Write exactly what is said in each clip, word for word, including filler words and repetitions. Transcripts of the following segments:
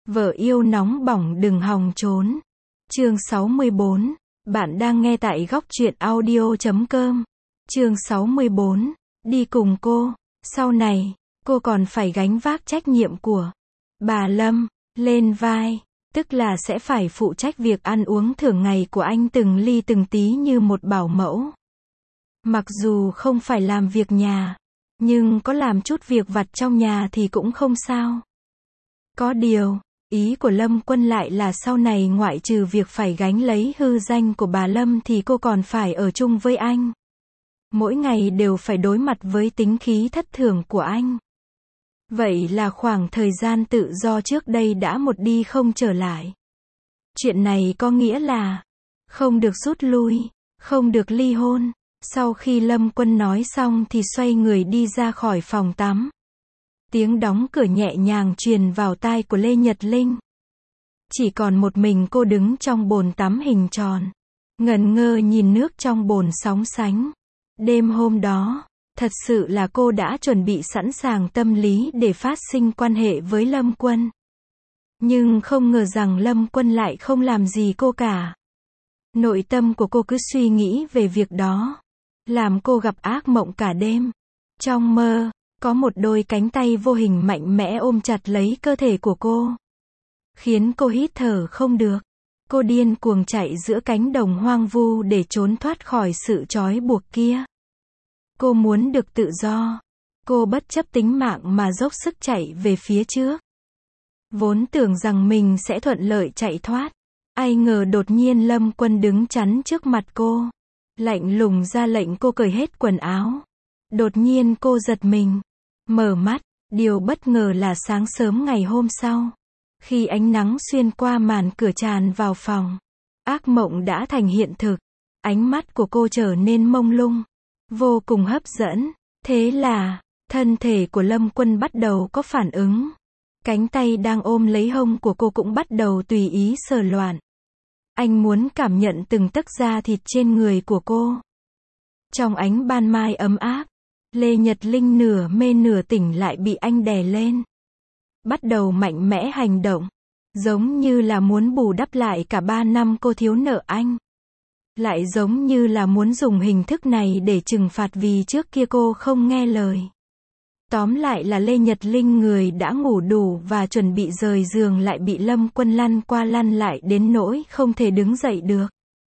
Vợ yêu nóng bỏng đừng hòng trốn. Chương sáu mươi bốn. Bạn đang nghe tại góc truyện audio chấm com. Chương sáu mươi bốn. Đi cùng cô. Sau này, cô còn phải gánh vác trách nhiệm của bà Lâm lên vai, tức là sẽ phải phụ trách việc ăn uống thường ngày của anh từng ly từng tí như một bảo mẫu. Mặc dù không phải làm việc nhà, nhưng có làm chút việc vặt trong nhà thì cũng không sao. Có điều, ý của Lâm Quân lại là sau này ngoại trừ việc phải gánh lấy hư danh của bà Lâm thì cô còn phải ở chung với anh. Mỗi ngày đều phải đối mặt với tính khí thất thường của anh. Vậy là khoảng thời gian tự do trước đây đã một đi không trở lại. Chuyện này có nghĩa là không được rút lui, không được ly hôn. Sau khi Lâm Quân nói xong thì xoay người đi ra khỏi phòng tắm. Tiếng đóng cửa nhẹ nhàng truyền vào tai của Lê Nhật Linh. Chỉ còn một mình cô đứng trong bồn tắm hình tròn, ngẩn ngơ nhìn nước trong bồn sóng sánh. Đêm hôm đó, thật sự là cô đã chuẩn bị sẵn sàng tâm lý để phát sinh quan hệ với Lâm Quân. Nhưng không ngờ rằng Lâm Quân lại không làm gì cô cả. Nội tâm của cô cứ suy nghĩ về việc đó, làm cô gặp ác mộng cả đêm. Trong mơ, có một đôi cánh tay vô hình mạnh mẽ ôm chặt lấy cơ thể của cô, khiến cô hít thở không được. Cô điên cuồng chạy giữa cánh đồng hoang vu để trốn thoát khỏi sự trói buộc kia. Cô muốn được tự do. Cô bất chấp tính mạng mà dốc sức chạy về phía trước. Vốn tưởng rằng mình sẽ thuận lợi chạy thoát. Ai ngờ đột nhiên Lâm Quân đứng chắn trước mặt cô. Lạnh lùng ra lệnh cô cởi hết quần áo. Đột nhiên cô giật mình. Mở mắt, điều bất ngờ là sáng sớm ngày hôm sau. Khi ánh nắng xuyên qua màn cửa tràn vào phòng, ác mộng đã thành hiện thực. Ánh mắt của cô trở nên mông lung, vô cùng hấp dẫn. Thế là, thân thể của Lâm Quân bắt đầu có phản ứng. Cánh tay đang ôm lấy hông của cô cũng bắt đầu tùy ý sờ loạn. Anh muốn cảm nhận từng tấc da thịt trên người của cô. Trong ánh ban mai ấm áp, Lê Nhật Linh nửa mê nửa tỉnh lại bị anh đè lên. Bắt đầu mạnh mẽ hành động, giống như là muốn bù đắp lại cả ba năm cô thiếu nợ anh. Lại giống như là muốn dùng hình thức này để trừng phạt vì trước kia cô không nghe lời. Tóm lại là Lê Nhật Linh người đã ngủ đủ và chuẩn bị rời giường lại bị Lâm Quân lăn qua lăn lại đến nỗi không thể đứng dậy được.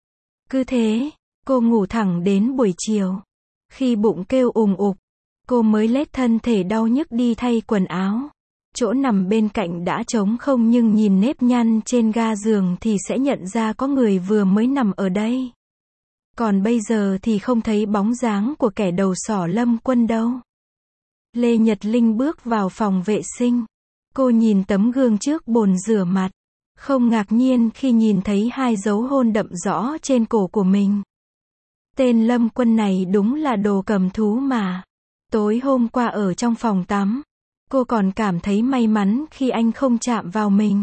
Cứ thế, cô ngủ thẳng đến buổi chiều. Khi bụng kêu ùng ục, cô mới lết thân thể đau nhức đi thay quần áo. Chỗ nằm bên cạnh đã trống không nhưng nhìn nếp nhăn trên ga giường thì sẽ nhận ra có người vừa mới nằm ở đây. Còn bây giờ thì không thấy bóng dáng của kẻ đầu sỏ Lâm Quân đâu. Lê Nhật Linh bước vào phòng vệ sinh. Cô nhìn tấm gương trước bồn rửa mặt. Không ngạc nhiên khi nhìn thấy hai dấu hôn đậm rõ trên cổ của mình. Tên Lâm Quân này đúng là đồ cầm thú mà. Tối hôm qua ở trong phòng tắm, cô còn cảm thấy may mắn khi anh không chạm vào mình.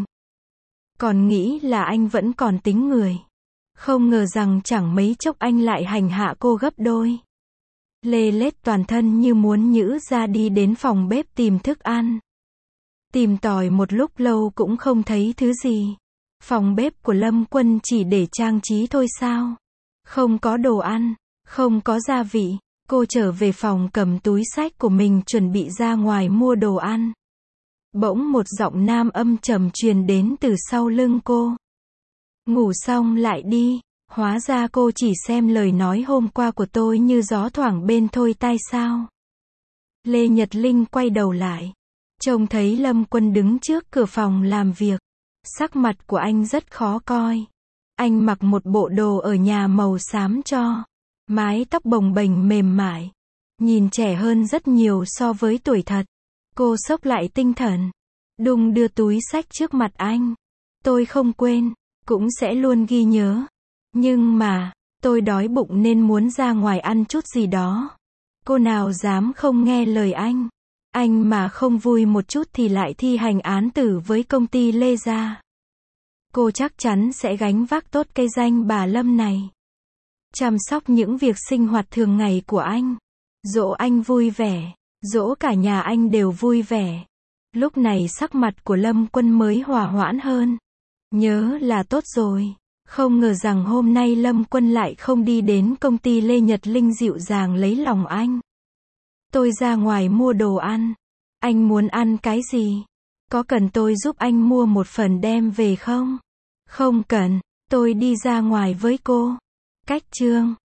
Còn nghĩ là anh vẫn còn tính người. Không ngờ rằng chẳng mấy chốc anh lại hành hạ cô gấp đôi. Lê lết toàn thân như muốn nhữ ra đi đến phòng bếp tìm thức ăn. Tìm tòi một lúc lâu cũng không thấy thứ gì. Phòng bếp của Lâm Quân chỉ để trang trí thôi sao? Không có đồ ăn, không có gia vị. Cô trở về phòng cầm túi xách của mình chuẩn bị ra ngoài mua đồ ăn. Bỗng một giọng nam âm trầm truyền đến từ sau lưng cô. Ngủ xong lại đi. Hóa ra cô chỉ xem lời nói hôm qua của tôi như gió thoảng bên thôi tai sao? Lê Nhật Linh quay đầu lại, trông thấy Lâm Quân đứng trước cửa phòng làm việc. Sắc mặt của anh rất khó coi. Anh mặc một bộ đồ ở nhà màu xám cho, mái tóc bồng bềnh mềm mại, nhìn trẻ hơn rất nhiều so với tuổi thật. Cô xốc lại tinh thần, đùng đưa túi xách trước mặt anh. Tôi không quên, cũng sẽ luôn ghi nhớ. Nhưng mà, tôi đói bụng nên muốn ra ngoài ăn chút gì đó. Cô nào dám không nghe lời anh. Anh mà không vui một chút thì lại thi hành án tử với công ty Lê gia. Cô chắc chắn sẽ gánh vác tốt cây danh bà Lâm này. Chăm sóc những việc sinh hoạt thường ngày của anh. Dỗ anh vui vẻ. Dỗ cả nhà anh đều vui vẻ. Lúc này sắc mặt của Lâm Quân mới hòa hoãn hơn. Nhớ là tốt rồi. Không ngờ rằng hôm nay Lâm Quân lại không đi đến công ty Lê Nhật Linh dịu dàng lấy lòng anh. Tôi ra ngoài mua đồ ăn. Anh muốn ăn cái gì? Có cần tôi giúp anh mua một phần đem về không? Không cần, tôi đi ra ngoài với cô. Cách chương